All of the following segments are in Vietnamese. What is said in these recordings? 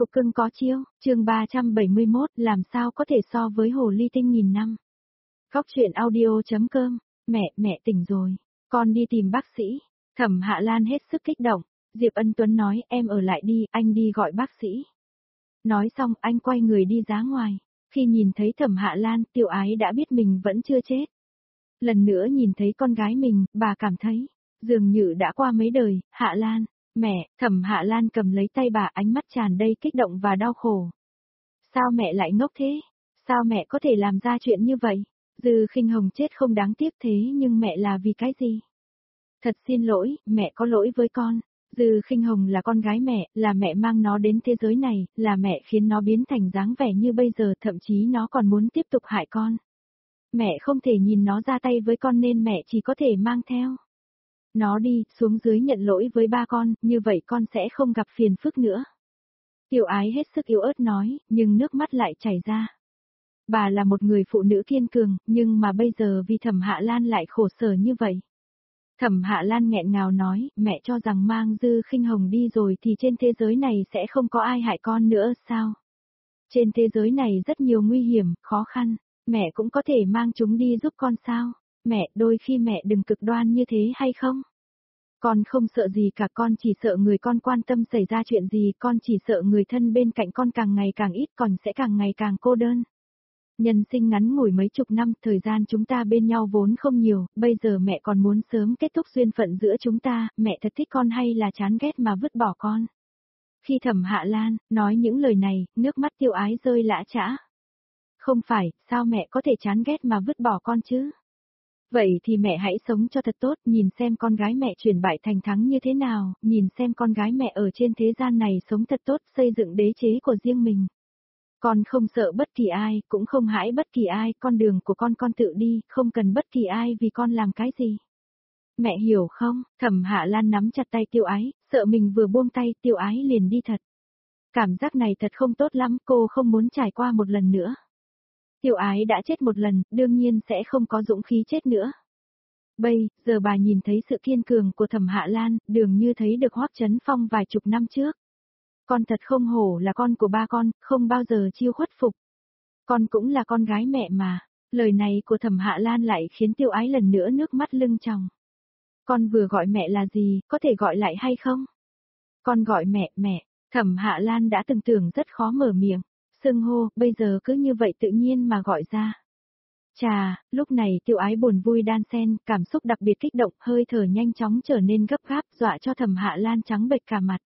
cục cưng có chiêu, chương 371, làm sao có thể so với hồ ly tinh nghìn năm. Góc truyện audio.com, mẹ tỉnh rồi, con đi tìm bác sĩ. Thẩm Hạ Lan hết sức kích động, Diệp Ân Tuấn nói em ở lại đi, anh đi gọi bác sĩ. Nói xong anh quay người đi ra ngoài, khi nhìn thấy Thẩm Hạ Lan, Tiêu Ái đã biết mình vẫn chưa chết. Lần nữa nhìn thấy con gái mình, bà cảm thấy, dường như đã qua mấy đời. Hạ Lan, mẹ, Thẩm Hạ Lan cầm lấy tay bà, ánh mắt tràn đầy kích động và đau khổ. Sao mẹ lại ngốc thế? Sao mẹ có thể làm ra chuyện như vậy? Dư Khinh Hồng chết không đáng tiếc thế nhưng mẹ là vì cái gì? Thật xin lỗi, mẹ có lỗi với con. Dư Khinh Hồng là con gái mẹ, là mẹ mang nó đến thế giới này, là mẹ khiến nó biến thành dáng vẻ như bây giờ, thậm chí nó còn muốn tiếp tục hại con. Mẹ không thể nhìn nó ra tay với con nên mẹ chỉ có thể mang theo nó đi, xuống dưới nhận lỗi với ba con, như vậy con sẽ không gặp phiền phức nữa. Tiểu Ái hết sức yếu ớt nói, nhưng nước mắt lại chảy ra. Bà là một người phụ nữ kiên cường, nhưng mà bây giờ vì Thẩm Hạ Lan lại khổ sở như vậy. Thẩm Hạ Lan nghẹn ngào nói, mẹ cho rằng mang Dư Khinh Hồng đi rồi thì trên thế giới này sẽ không có ai hại con nữa sao? Trên thế giới này rất nhiều nguy hiểm, khó khăn, mẹ cũng có thể mang chúng đi giúp con sao? Mẹ, đôi khi mẹ đừng cực đoan như thế hay không? Con không sợ gì cả, con chỉ sợ người con quan tâm xảy ra chuyện gì, con chỉ sợ người thân bên cạnh con càng ngày càng ít, còn sẽ càng ngày càng cô đơn. Nhân sinh ngắn ngủi mấy chục năm, thời gian chúng ta bên nhau vốn không nhiều, bây giờ mẹ còn muốn sớm kết thúc duyên phận giữa chúng ta, mẹ thật thích con hay là chán ghét mà vứt bỏ con? Khi Thẩm Hạ Lan nói những lời này, nước mắt Tiêu Ái rơi lã chã. Không phải, sao mẹ có thể chán ghét mà vứt bỏ con chứ? Vậy thì mẹ hãy sống cho thật tốt, nhìn xem con gái mẹ chuyển bại thành thắng như thế nào, nhìn xem con gái mẹ ở trên thế gian này sống thật tốt, xây dựng đế chế của riêng mình. Con không sợ bất kỳ ai, cũng không hãi bất kỳ ai, con đường của con tự đi, không cần bất kỳ ai vì con làm cái gì. Mẹ hiểu không? Thẩm Hạ Lan nắm chặt tay Tiêu Ái, sợ mình vừa buông tay, Tiêu Ái liền đi thật. Cảm giác này thật không tốt lắm, cô không muốn trải qua một lần nữa. Tiêu Ái đã chết một lần, đương nhiên sẽ không có dũng khí chết nữa. Bây giờ bà nhìn thấy sự kiên cường của Thẩm Hạ Lan, dường như thấy được Hoắc Chấn Phong vài chục năm trước. Con thật không hổ là con của ba con, không bao giờ chiêu khuất phục. Con cũng là con gái mẹ mà. Lời này của Thẩm Hạ Lan lại khiến Tiêu Ái lần nữa nước mắt lưng tròng. Con vừa gọi mẹ là gì, có thể gọi lại hay không? Con gọi mẹ. Thẩm Hạ Lan đã từng tưởng rất khó mở miệng. Xưng hô, bây giờ cứ như vậy tự nhiên mà gọi ra. Chà, lúc này Tiêu Ái buồn vui đan xen, cảm xúc đặc biệt kích động, hơi thở nhanh chóng trở nên gấp gáp, dọa cho Thẩm Hạ Lan trắng bệch cả mặt.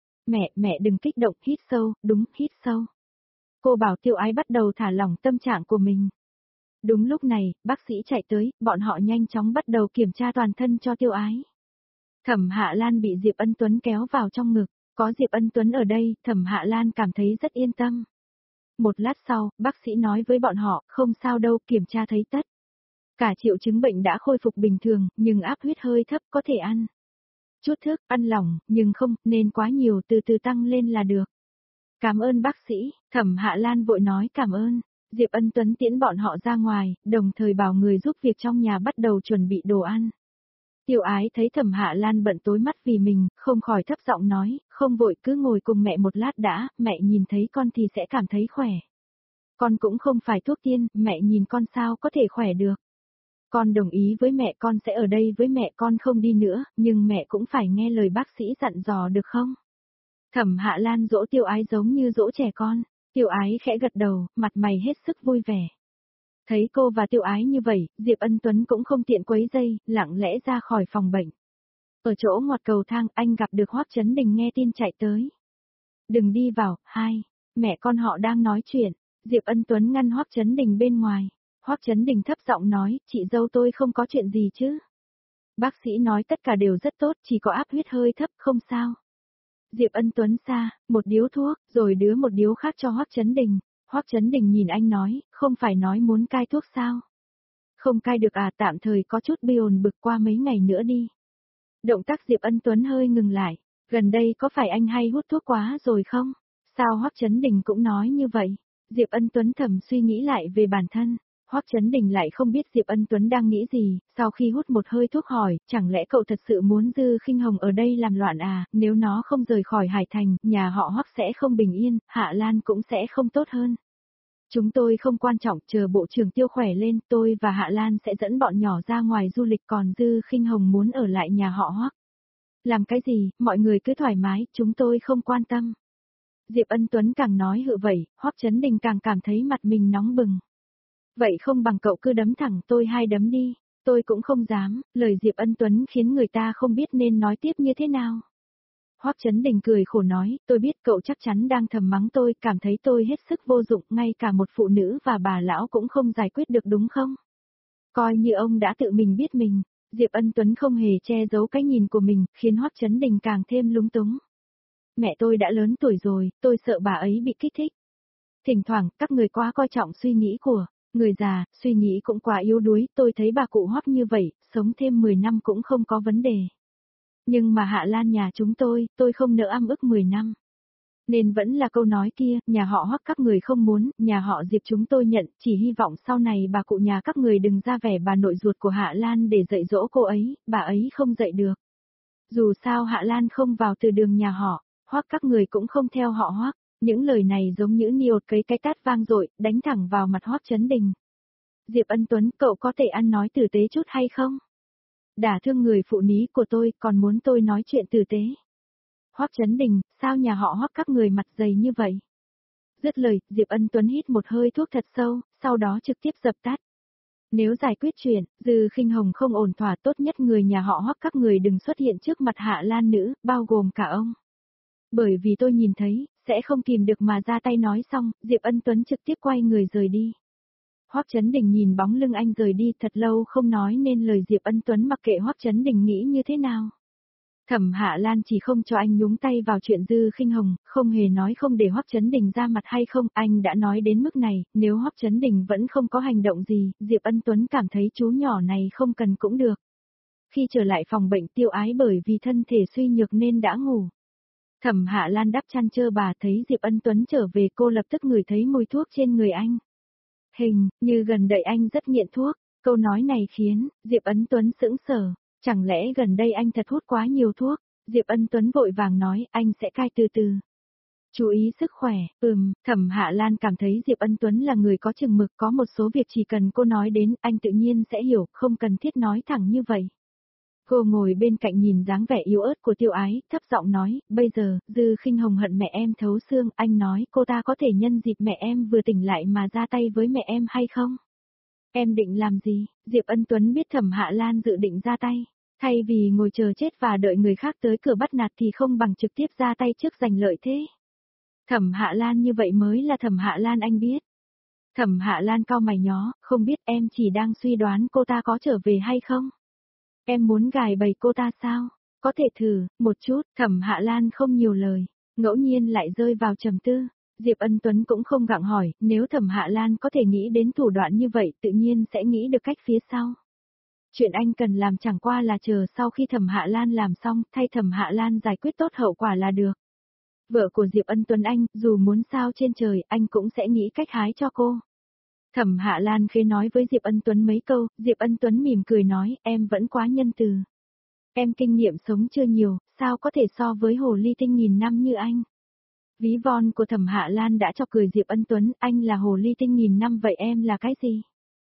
Mẹ đừng kích động, hít sâu, đúng, hít sâu. Cô bảo Tiêu Ái bắt đầu thả lỏng tâm trạng của mình. Đúng lúc này, bác sĩ chạy tới, bọn họ nhanh chóng bắt đầu kiểm tra toàn thân cho Tiêu Ái. Thẩm Hạ Lan bị Diệp Ân Tuấn kéo vào trong ngực, có Diệp Ân Tuấn ở đây, Thẩm Hạ Lan cảm thấy rất yên tâm. Một lát sau, bác sĩ nói với bọn họ, không sao đâu, kiểm tra thấy tất. Cả triệu chứng bệnh đã khôi phục bình thường, nhưng áp huyết hơi thấp, có thể ăn chút thức, ăn lỏng, nhưng không nên quá nhiều, từ từ tăng lên là được. Cảm ơn bác sĩ, Thẩm Hạ Lan vội nói cảm ơn. Diệp Ân Tuấn tiễn bọn họ ra ngoài, đồng thời bảo người giúp việc trong nhà bắt đầu chuẩn bị đồ ăn. Tiêu Ái thấy Thẩm Hạ Lan bận tối mắt vì mình, không khỏi thấp giọng nói, không vội, cứ ngồi cùng mẹ một lát đã, mẹ nhìn thấy con thì sẽ cảm thấy khỏe. Con cũng không phải thuốc tiên, mẹ nhìn con sao có thể khỏe được. Con đồng ý với mẹ, con sẽ ở đây với mẹ, con không đi nữa, nhưng mẹ cũng phải nghe lời bác sĩ dặn dò được không? Thẩm Hạ Lan dỗ Tiêu Ái giống như dỗ trẻ con. Tiêu Ái khẽ gật đầu, mặt mày hết sức vui vẻ. Thấy cô và Tiêu Ái như vậy, Diệp Ân Tuấn cũng không tiện quấy dây, lặng lẽ ra khỏi phòng bệnh. Ở chỗ ngoặt cầu thang, anh gặp được Hoắc Chấn Đình nghe tin chạy tới. Đừng đi vào, mẹ con họ đang nói chuyện. Diệp Ân Tuấn ngăn Hoắc Chấn Đình bên ngoài. Hoắc Chấn Đình thấp giọng nói, chị dâu tôi không có chuyện gì chứ. Bác sĩ nói tất cả đều rất tốt, chỉ có áp huyết hơi thấp, không sao. Diệp Ân Tuấn xa, một điếu thuốc, rồi đưa một điếu khác cho Hoắc Chấn Đình. Hoắc Chấn Đình nhìn anh nói, không phải nói muốn cai thuốc sao? Không cai được à, tạm thời có chút buồn bực, qua mấy ngày nữa đi. Động tác Diệp Ân Tuấn hơi ngừng lại, gần đây có phải anh hay hút thuốc quá rồi không? Sao Hoắc Chấn Đình cũng nói như vậy? Diệp Ân Tuấn thầm suy nghĩ lại về bản thân. Hoắc Chấn Đình lại không biết Diệp Ân Tuấn đang nghĩ gì, sau khi hút một hơi thuốc hỏi, chẳng lẽ cậu thật sự muốn Dư Khinh Hồng ở đây làm loạn à, nếu nó không rời khỏi Hải Thành, nhà họ Hoắc sẽ không bình yên, Hạ Lan cũng sẽ không tốt hơn. Chúng tôi không quan trọng, chờ bộ trưởng Tiêu khỏe lên, tôi và Hạ Lan sẽ dẫn bọn nhỏ ra ngoài du lịch, còn Dư Khinh Hồng muốn ở lại nhà họ Hoắc. Làm cái gì, mọi người cứ thoải mái, chúng tôi không quan tâm. Diệp Ân Tuấn càng nói hự vậy, Hoắc Chấn Đình càng cảm thấy mặt mình nóng bừng. Vậy không bằng cậu cứ đấm thẳng tôi 2 đấm đi, tôi cũng không dám, lời Diệp Ân Tuấn khiến người ta không biết nên nói tiếp như thế nào. Hoắc Chấn Đình cười khổ nói, tôi biết cậu chắc chắn đang thầm mắng tôi, cảm thấy tôi hết sức vô dụng, ngay cả một phụ nữ và bà lão cũng không giải quyết được đúng không? Coi như ông đã tự mình biết mình, Diệp Ân Tuấn không hề che giấu cái nhìn của mình, khiến Hoắc Chấn Đình càng thêm lúng túng. Mẹ tôi đã lớn tuổi rồi, tôi sợ bà ấy bị kích thích. Thỉnh thoảng, các người quá coi trọng suy nghĩ của người già, suy nghĩ cũng quá yếu đuối, tôi thấy bà cụ Hoắc như vậy, sống thêm 10 năm cũng không có vấn đề. Nhưng mà Hạ Lan nhà chúng tôi không nỡ ăm ức 10 năm. Nên vẫn là câu nói kia, nhà họ Hoắc các người không muốn, nhà họ Diệp chúng tôi nhận, chỉ hy vọng sau này bà cụ nhà các người đừng ra vẻ bà nội ruột của Hạ Lan để dạy dỗ cô ấy, bà ấy không dạy được. Dù sao Hạ Lan không vào từ đường nhà họ, Hoắc các người cũng không theo họ Hoắc. Những lời này giống như niột cấy cái tát vang dội, đánh thẳng vào mặt Hoắc Chấn Đình. Diệp Ân Tuấn, cậu có thể ăn nói tử tế chút hay không? Đả thương người phụ ní của tôi, còn muốn tôi nói chuyện tử tế. Hoắc Chấn Đình, sao nhà họ Hoắc các người mặt dày như vậy? Dứt lời, Diệp Ân Tuấn hít một hơi thuốc thật sâu, sau đó trực tiếp dập tắt. Nếu giải quyết chuyện, Dư Khinh Hồng không ổn thỏa, tốt nhất người nhà họ Hoắc các người đừng xuất hiện trước mặt Hạ Lan nữ, bao gồm cả ông. Bởi vì tôi nhìn thấy, sẽ không kìm được mà ra tay. Nói xong, Diệp Ân Tuấn trực tiếp quay người rời đi. Hoắc Chấn Đình nhìn bóng lưng anh rời đi thật lâu không nói nên lời. Diệp Ân Tuấn mặc kệ Hoắc Chấn Đình nghĩ như thế nào. Thẩm Hạ Lan chỉ không cho anh nhúng tay vào chuyện Dư Khinh Hồng, không hề nói không để Hoắc Chấn Đình ra mặt hay không, anh đã nói đến mức này, nếu Hoắc Chấn Đình vẫn không có hành động gì, Diệp Ân Tuấn cảm thấy chú nhỏ này không cần cũng được. Khi trở lại phòng bệnh, Tiêu Ái bởi vì thân thể suy nhược nên đã ngủ. Thẩm Hạ Lan đắp chăn chơ bà thấy Diệp Ân Tuấn trở về, cô lập tức ngửi thấy mùi thuốc trên người anh. Hình như gần đây anh rất nghiện thuốc, câu nói này khiến Diệp Ân Tuấn sững sờ, chẳng lẽ gần đây anh thật hút quá nhiều thuốc? Diệp Ân Tuấn vội vàng nói, anh sẽ cai từ từ. Chú ý sức khỏe, Thẩm Hạ Lan cảm thấy Diệp Ân Tuấn là người có chừng mực, có một số việc chỉ cần cô nói đến, anh tự nhiên sẽ hiểu, không cần thiết nói thẳng như vậy. Cô ngồi bên cạnh nhìn dáng vẻ yếu ớt của Tiêu Ái, thấp giọng nói, bây giờ, Dư Khinh Hồng hận mẹ em thấu xương, anh nói cô ta có thể nhân dịp mẹ em vừa tỉnh lại mà ra tay với mẹ em hay không? Em định làm gì? Diệp Ân Tuấn biết Thẩm Hạ Lan dự định ra tay. Thay vì ngồi chờ chết và đợi người khác tới cửa bắt nạt thì không bằng trực tiếp ra tay trước giành lợi thế. Thẩm Hạ Lan như vậy mới là Thẩm Hạ Lan anh biết. Thẩm Hạ Lan cau mày nhó, không biết, em chỉ đang suy đoán cô ta có trở về hay không. Em muốn gài bẫy cô ta sao? Có thể thử, một chút. Thẩm Hạ Lan không nhiều lời, ngẫu nhiên lại rơi vào trầm tư. Diệp Ân Tuấn cũng không gặng hỏi, nếu Thẩm Hạ Lan có thể nghĩ đến thủ đoạn như vậy tự nhiên sẽ nghĩ được cách phía sau. Chuyện anh cần làm chẳng qua là chờ sau khi Thẩm Hạ Lan làm xong, thay Thẩm Hạ Lan giải quyết tốt hậu quả là được. Vợ của Diệp Ân Tuấn anh, dù muốn sao trên trời, anh cũng sẽ nghĩ cách hái cho cô. Thẩm Hạ Lan khẽ nói với Diệp Ân Tuấn mấy câu, Diệp Ân Tuấn mỉm cười nói, em vẫn quá nhân từ. Em kinh nghiệm sống chưa nhiều, sao có thể so với hồ ly tinh nghìn năm như anh. Ví von của Thẩm Hạ Lan đã chọc cười Diệp Ân Tuấn, anh là hồ ly tinh nghìn năm vậy em là cái gì?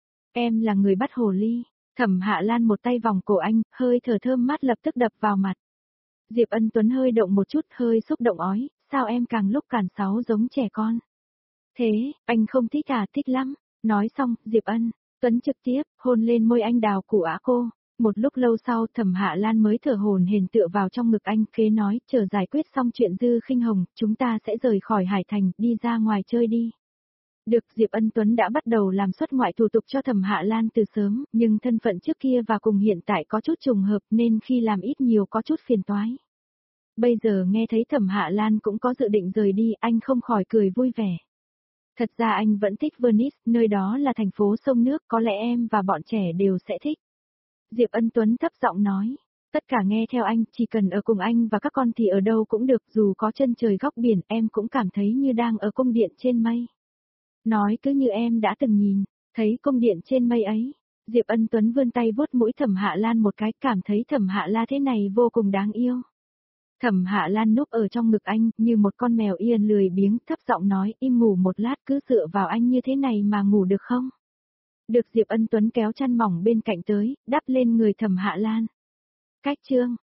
Em là người bắt hồ ly. Thẩm Hạ Lan một tay vòng cổ anh, hơi thở thơm mát lập tức đập vào mặt. Diệp Ân Tuấn hơi động một chút, hơi xúc động ói, sao em càng lúc càng sáu giống trẻ con. Thế, anh không thích à? Thích lắm. Nói xong, Diệp Ân Tuấn trực tiếp hôn lên môi anh đào của ả cô. Một lúc lâu sau, Thẩm Hạ Lan mới thở hổn hển tựa vào trong ngực anh, khế nói, chờ giải quyết xong chuyện Dư Khinh Hồng, chúng ta sẽ rời khỏi Hải Thành, đi ra ngoài chơi đi. Được, Diệp Ân Tuấn đã bắt đầu làm xuất ngoại thủ tục cho Thẩm Hạ Lan từ sớm, nhưng thân phận trước kia và cùng hiện tại có chút trùng hợp nên khi làm ít nhiều có chút phiền toái. Bây giờ nghe thấy Thẩm Hạ Lan cũng có dự định rời đi, anh không khỏi cười vui vẻ. Thật ra anh vẫn thích Venice, nơi đó là thành phố sông nước, có lẽ em và bọn trẻ đều sẽ thích. Diệp Ân Tuấn thấp giọng nói, tất cả nghe theo anh, chỉ cần ở cùng anh và các con thì ở đâu cũng được, dù có chân trời góc biển em cũng cảm thấy như đang ở cung điện trên mây. Nói cứ như em đã từng nhìn, Thấy cung điện trên mây ấy, Diệp Ân Tuấn vươn tay vuốt mũi Thẩm Hạ Lan một cái, cảm thấy Thẩm Hạ Lan thế này vô cùng đáng yêu. Thẩm Hạ Lan núp ở trong ngực anh, như một con mèo yên lười biếng, thấp giọng nói, im ngủ một lát, cứ dựa vào anh như thế này mà ngủ được không? Được Diệp Ân Tuấn kéo chăn mỏng bên cạnh tới, đắp lên người Thẩm Hạ Lan. Cách chương